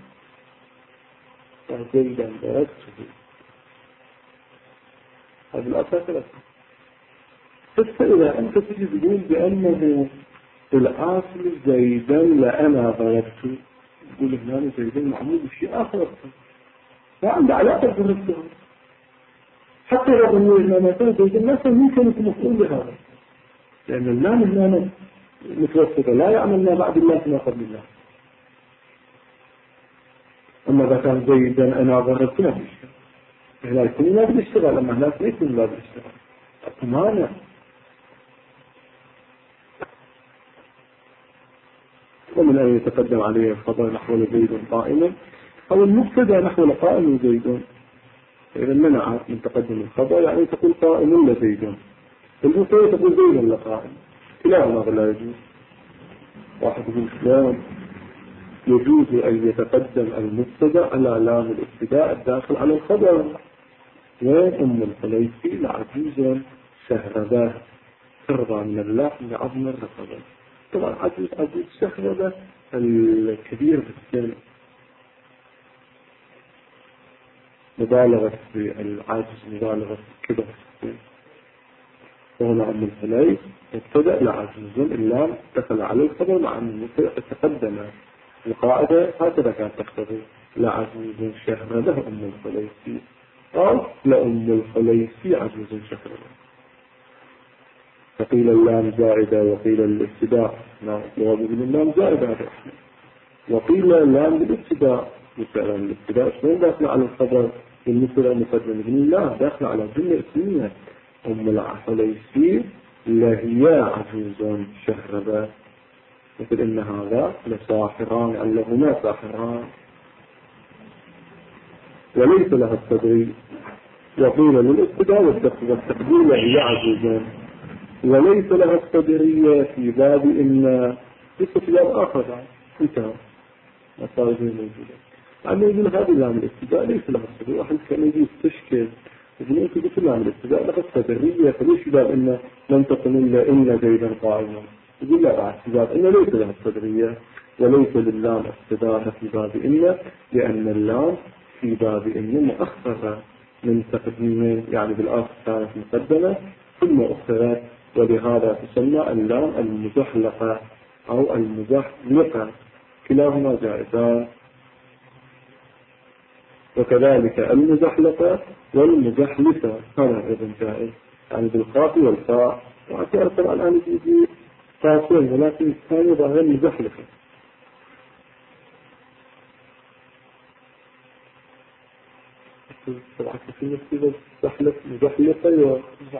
زيدا ضربته هذا الأساس الأساس. فإذا أنت تجي تقول بأنه الآخر زيدا لأنا ضربته، تقول هنا زيدا معمول بشيء آخر فعند علاقة ضربته، حتى لو أنه إذا ما كان زيدا ما كان ممكن يكون مفعول بهذا، لأن اللام هنا متوسطة لا يعمل ما بعد الله ما قبل الله. أما إذا كان زيدا أنا ضربته ما بيشتغل، هنا يكون ما بيشتغل، أما هناك ليس ما بيشتغل أطمانة. ومن أن يتقدم عليه الخبر نحو زيد قائما أو المبتدا نحو قائم زيد، فإذا منع من تقدم الخبر يعني تقول قائم لزيد، المثال تقول بين اللقاء كلاهما لا يجوز. واحد يقول شلون يجوز أن يتقدم المبتدأ على لام الابتداء الداخل على الخبر. وين أم الخليفي لعجوزا شهربة ترضى من اللحم لعظم الرقبة. طبعا عجوز شهربة الكبير في السن، مبالغة في العجز، مبالغة في كبر في السن. وهنا أم الخليف ابتدأ لعجوز اللام دخل على الخبر مع أن تقدم القاعدة هكذا كانت تقتضي لعجوز شهربة أم الخليفي أو لأم الخليفي عجوز شهربة. فقيل اللام زائدة وقيل الابتداء، جواب ابن اللام زائدة هذا، وقيل اللام بالابتداء. مثلا الابتداء شلون داخل على الخبر بالنسبة للمقدم؟ ابن الله داخل على جملة اسمية أم الخليفي لهي عجوز شهربة، مثل إن هذا لساحران أن لهما ساحران وليس لها التدريب. وقيل للابتداء والتقدير هي عجوز وليس لها التدرية في باب إن لسه في باب آخر انتهى مصارجين موجودة. يعني يقول هذه لام الابتداء ليس لها التدرية. واحد كان يجي يستشكل يقول انت قلت لام الابتداء لها التدرية، فليش في باب إن لم تكن إلا إن زيدا قائما؟ يقول لا، بعد في باب إن ليس لها التدرية وليس للام ابتداء في باب إن، لأن اللام في باب إن مؤخرة من تقديمين، يعني بالآخر كانت مقدمة ثم أخرت، ولهذا تسمى اللام المزحلقة أو المزحلقة، كلاهما جائزان. وكذلك المزحلقة والمزحلقة هذا أيضا جائز، يعني بالقاف والفاء. وأكثر طبعا الآن يجي قاسين، ولكن الثاني ظاهر مزحلقة. طبعا في نفسي مزحلقة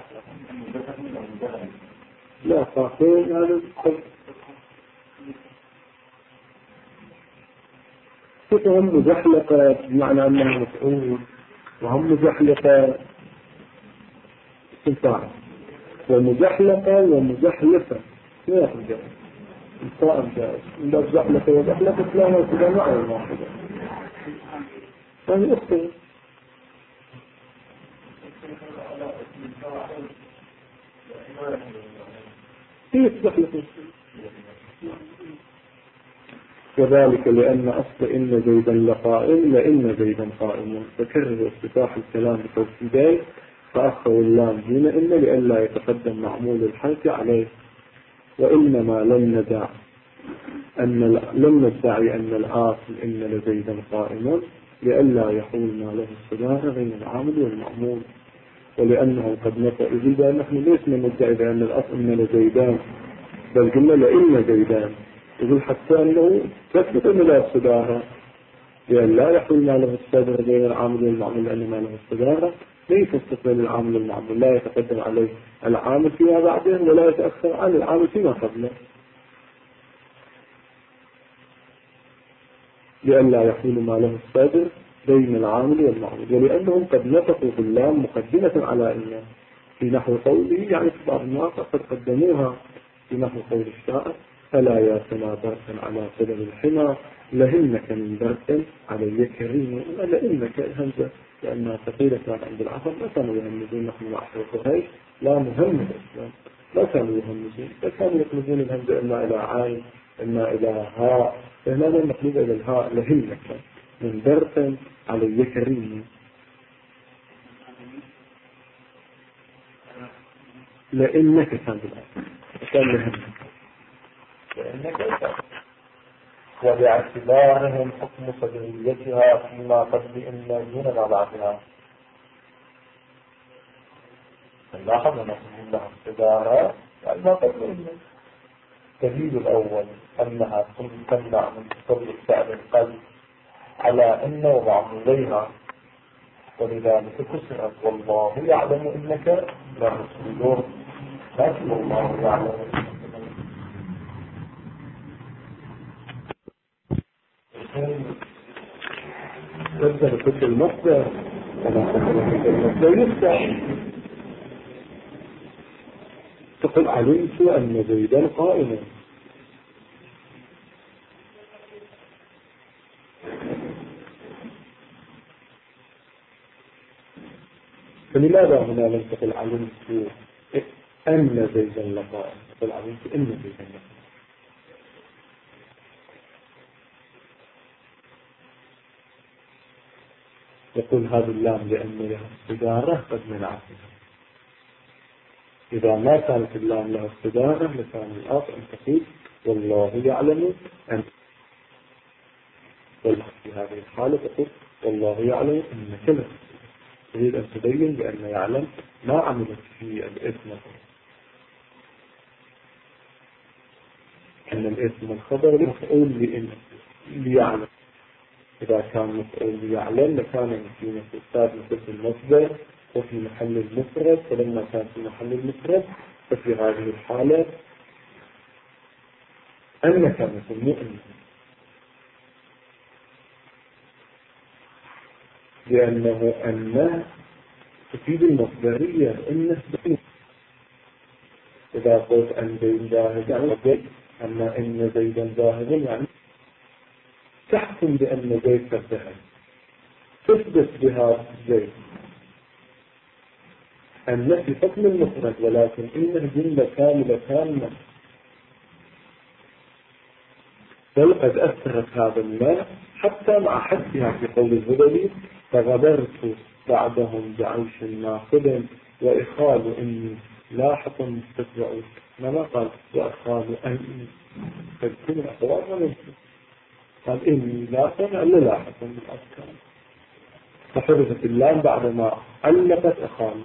لا قاسين يعني هم مزحلقة بمعنى أنها مفعول، وهم مزحلقة استنفاع، ومزحلقة ومزحلقة لا يخرج الصائم جائز. إذا مزحلقة ومزحلقة لا يخرج معه واحدة يعني أخطر. هي مزحلقة. وذلك لأن أصل إن زيدا لقائم لإن زيدا قائم، فكرر افتتاح الكلام بتوكيدين فأخروا اللام دون إن لئلا يتقدم معمول الحرف عليه. وإنما لم ندعي أن الآصل إن لزيدا قائما لئلا يحول ما له الصدارة بين العامل والمعمول، ولأنه قد نطق إذا نحن لسنا ندعي بأن الأصل إن لزيدان، بل قلنا لإن زيدان. يقول حتى أنه تثبت أن لا الصدارة، لأن لا يحول ما له الصدارة بين العامل والمعمول، لأن ما له الصدارة ليس استقبال العامل والمعمول، لا يتقدم عليه العامل فيما بعده ولا يتأخر عن العامل فيما قبله، لأن لا يحول ما له الصدر بين العامل والمعمول، ولأنهم قد نطقوا باللام مقدمة على إن في نحو قوله، يعني في بعض الناس قد قدموها في نحو قول الشاعر فلا ياسنا بركا على سبب الحمى لهنك من برك علي كريم. لإنك الهمزة لأنها ثقيلة عند العصر ما كانوا يهمزون نحن مع قريش، لا مهمز الإسلام لا كانوا يهمزون، لا كانوا يقلبون الهمزة إما إلى عين إما إلى هاء، فهنا المقلوب إلى الهاء لهنك من برك علي كريم. لإنك كان بالعصر كان لهنك وباعتبارهم حكم صدريتها فيما قبل إن دون ما بعدها. نلاحظ أن نقول لها استدارة يعني ما قبل إن. الدليل الأول أنها تمنع من تصرف فعل القلب على إن ومعموليها، ولذلك كسرت والله يعلم إنك لا تسجدون، لكن الله يعلم. تبدأ بكل المصدر كما تبدأ المصدر يفتح. تقول علمت أن زيدا قائما. فلماذا هنا لم تقل علمت أن زيدا لقائم؟ تقول علمت أن زيدا لقائم. يقول هذا اللام لأن لها استدارة قد منعتها. إذا ما كانت اللام لها استدارة لكان الأصل أن تقول والله يعلم أن، في هذه الحالة تقول والله يعلم أن كذا. تريد أن تبين بأن يعلم ما عملت في الاسم، أن الاسم الخبر مفعول ليعلم. إذا كان مفعول ليعلم لكان في مثل المصدر وفي محل المفرد، فلما كان في محل المفرد ففي هذه الحالة أن كان يسمى لأنه أن تفيد المصدرية إنه إذا قلت أن زيد ذاهب يعني إن زيدا ذاهب يعني تحكم بأن زيد كالذهب، تثبت بها زيد أن في حكم المفرد، ولكن إنه جملة كاملة كاملة. بل قد أثرت هذا الماء حتى مع حدها في قول الزبدي فغبرت بعدهم بعيش ناقد وإخال إني لاحق مستتبع. ما قال وإخال أني فالكل أخوار منه، قال إني لاحق ألا لاحق بالأفكار، فحرفت اللام بعدما علقت إخال،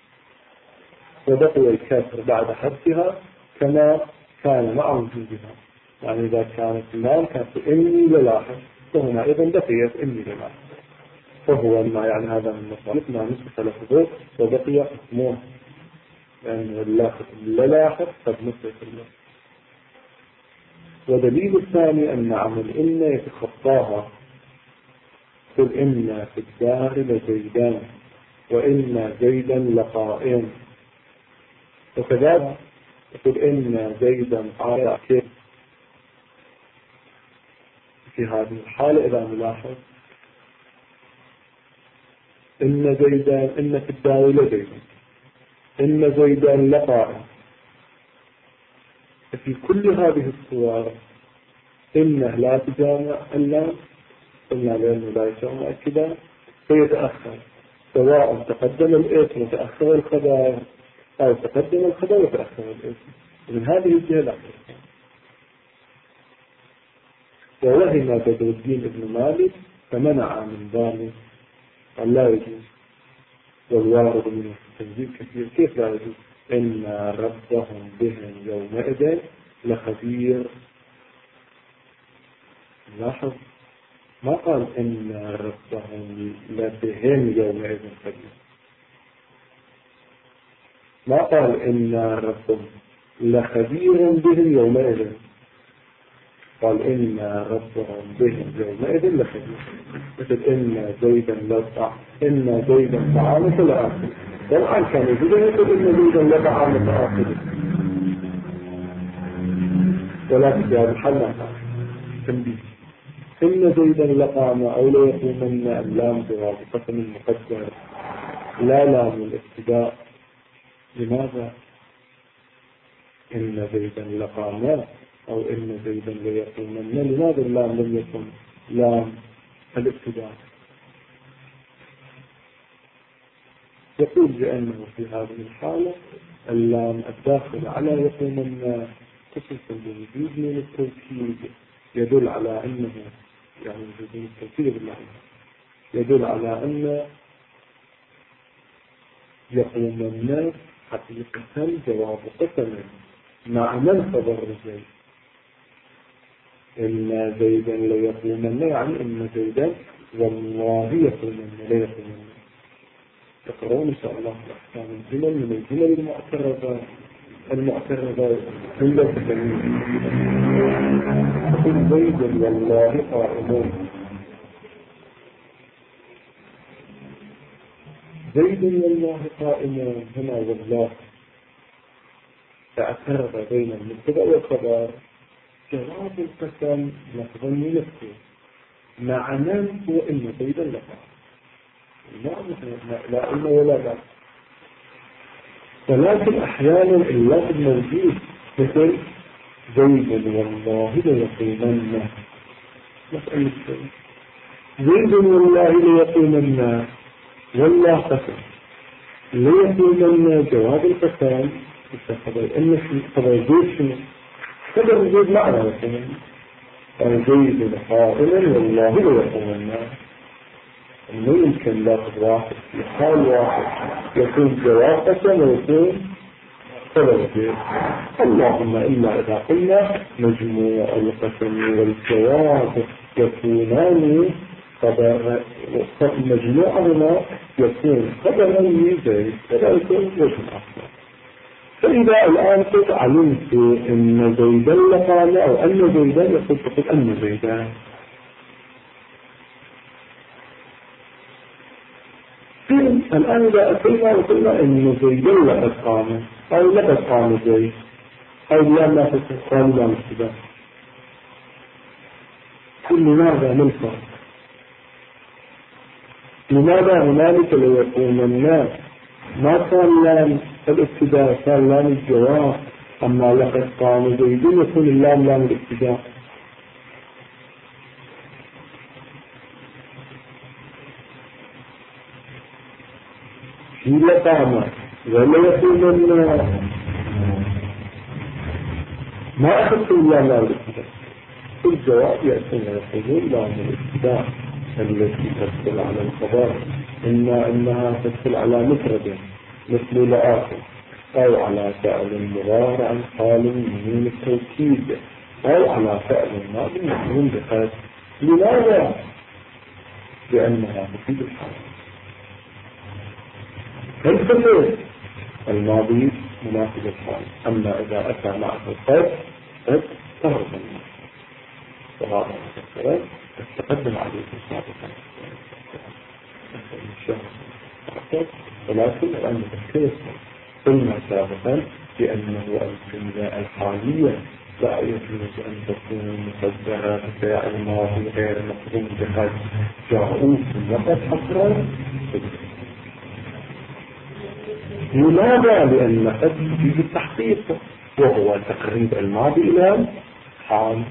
وبقي الكسر بعد حدها كما كان مع وجودها. يعني إذا كانت اللام كانت إني للاحق، فهنا إذن بقيت إني للاحق، فهو ما يعني هذا من مصالح ما نسبة لفظه وبقي حكمه، يعني للاحق قد نسبة الله. ودليل الثاني أن عمل إن يتخطاها، قل إن في الدار لزيدان وإن زيدا لقائم، وكذلك يقول إن زيدا قائم. في هذه الحالة إذا نلاحظ إن زيدا إن في الدار لزيدا إن زيدا لقائم، في كل هذه الصور إنه لا تجامع اللام، قلنا لأنه لا يجامع الكلام فيتأخر، سواء تقدم الاسم وتأخر الخبر أو تقدم الخبر وتأخر الاسم. من هذه الجهة لا. ووهم بدر الدين ابن مالك فمنع من ذلك، قال لا يجوز، والوارد من التنزيل كثير. كيف لا يجوز؟ إن ربهم بهم يومئذ لخبير. لاحظ ما قال إن ربهم لبهم يومئذ خبير، ما قال إن ربهم لخبير بهم يومئذ، قال إن ربهم بهم يومئذ لخبير. مثل إن زيدا لطع إن زيدا طعامة لآخر، والآن كان يقول إن زيدا لطعامة لآخر، ولكن في هذا الحل تنبيه إن زيدا لقام أو لا يقومن اللام جواب قسم المقدر لا لام الابتداء. لماذا؟ إن زيدا لقام أو إن زيدا ليقومن، لماذا اللام لم يكن لام الابتداء؟ يقول بأنه في هذه الحالة اللام الداخل على يقومن خصوصا بوجود من التوكيد يدل على أنه يعني وجود من التوكيد بالمعنى يدل على أن يقومن حقيقة جواب قسم مع من خبر زيد. إن زيدا ليقومن يعني إن زيدا والله يقومن لا يقومن. تقرؤون إن شاء الله أحكام الجمل من الجمل المعترضة عند التكليف. قل زيد والله قائمون، زيد والله قائمون هنا والله فاعترض بين المبتدأ والخبر. جواب القسم لفظا يلفظ مع من هو إن زيدا لقى لا إن ولا لا. ولكن أحيانا اللفظ موجود مثل زيد والله ليقيمن، مسألة زيد والله ليقيمن والله قسم ليقيمن جواب القسم خبر إن خبر زيد شنو؟ خبر زيد معنى مثلا زيد قائلا والله ليقيمن. إنه يمكن لفظ واحد في حال واحد يكون جواب قسم ويكون خبر زيد. اللهم إلا إذا قلنا مجموع القسم والجواب يكونان مجموعهما يكون خبرا لزيد ولا يكون وجه. فإذا الآن قلت علمت إن زيدا لقال أو أن زيدا يقول تقول أن زيدا. الآن إذا أتينا وقلنا إن زيدا لقد قام أو لقد قام زيد أو لا تقال لا مستدى، لماذا نلقى؟ لماذا هنالك ليقوم الناس ما كان لام الابتداء كان لام الجواب، أما لقد قام زيد يكون اللام لام الابتداء. حين قام ولا يكون الناس ما أخذت اللام لام الابتداء. الجواب يأتون يقولون لام الابتداء التي تدخل على الخبر إنها تدخل على مفرد مثل لآخر أو على فعل مضارع حال من التوكيد أو على فعل ماضي مفعول بقصد. لماذا؟ لأنها تفيد الحال. فالفعل الماضي مناسب الحال، أما إذا أتى معه القصد قد تهرب منه. وهذا المفسر تقدم عليه سابقا ولكن الآن نذكر قلنا سابقا بأنه الجملة الحالية لا يجوز أن تكون مقدرة بفعل الماضي غير مقرون بحد جاءوا في الوقت حصرا. لماذا؟ لأن قد تجيب التحقيق وهو تقريب الماضي إلى حال.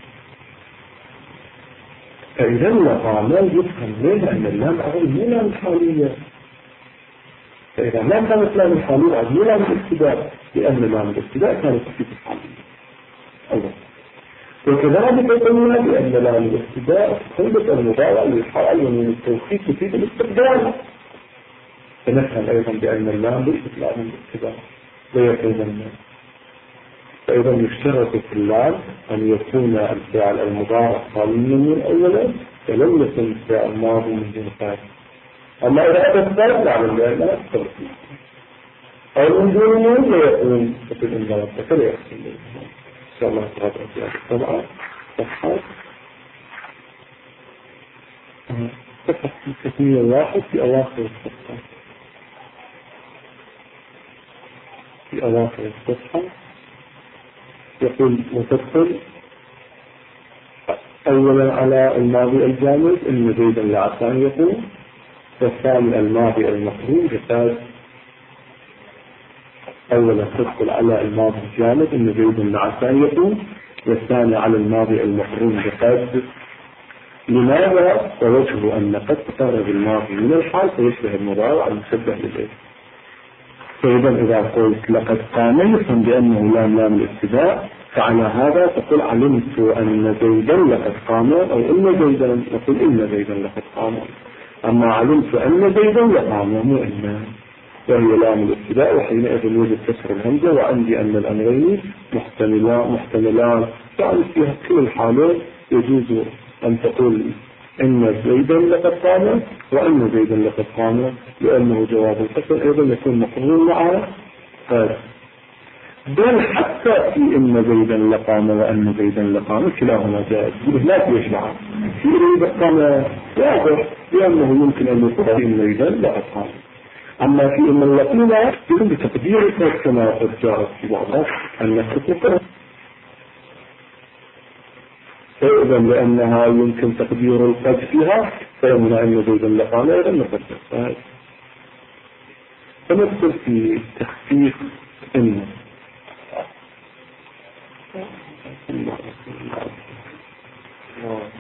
فإذا لقامل يفهم منها أن اللام أغل مو لام الحالية. فإذا ما كانت لام الحالية عد مو لام الابتداء، لأن لام الابتداء كانت تفيد الحالية. أولا وكذلك قلنا بأن لام الابتداء تخلط المضارع للحال ومن التوكيد تفيد الاستقبال. فنفهم أيضا بأن اللام ليست لام الابتداء ويكون الناس. فإذا يشترط في اللام أن يكون الفعل المضارع خاليا من أولا فلم يكن الفعل الماضي من دون خالي. أما إذا أتت ذلك نعلم بأن لا تخلص أو من دون مون لا يكون مثل إن لا يتكل يحسن إن شاء الله تعالى في هذه الطبعة صفحات صفحة 601 في أواخر الصفحة. في أواخر الصفحة يقول وتدخل أولا على الماضي الجامد إن زيدا لعسى أن يكون، والثاني الماضي المقرون بقصد. أولا تدخل على الماضي الجامد إن زيدا لعسى أن يكون، والثاني على الماضي المقرون بقصد. لماذا؟ ووجه أن قد تقرب الماضي من الحال فيشبه المضارع المشبه للاسم. فإذا إذا قلت لقد قام يفهم بأنه لام الابتداء، فعلى هذا تقول علمت أن زيدا لقد قام أو إن زيدا، نقول إن زيدا لقد قام. أما علمت أن زيدا لقام مو إن، وهي لام الابتداء وحينئذ يوجد كسر الهمزة. وعندي أن الأمرين محتملان يعني فيها كل الحالات يجوز أن تقول إن زيدا لقد قام وأن زيدا لقد قام، لأنه جواب القسم أيضا يكون مقرون مع هذا. بل حتى في إن زيدا لقام وأن زيدا لقام كلاهما جائز، لا يجمع في إن قام واضح لأنه يمكن أن يقول إن زيدا لقد قام. أما في من لقينا يحكم بتقدير الفرق كما قد جاءت في بعضها أن تكون فإذا لأنها يمكن تقدير القد فيها فيمنع أن يزيد اللقاء أيضا نقدر. فندخل في تخفيف إن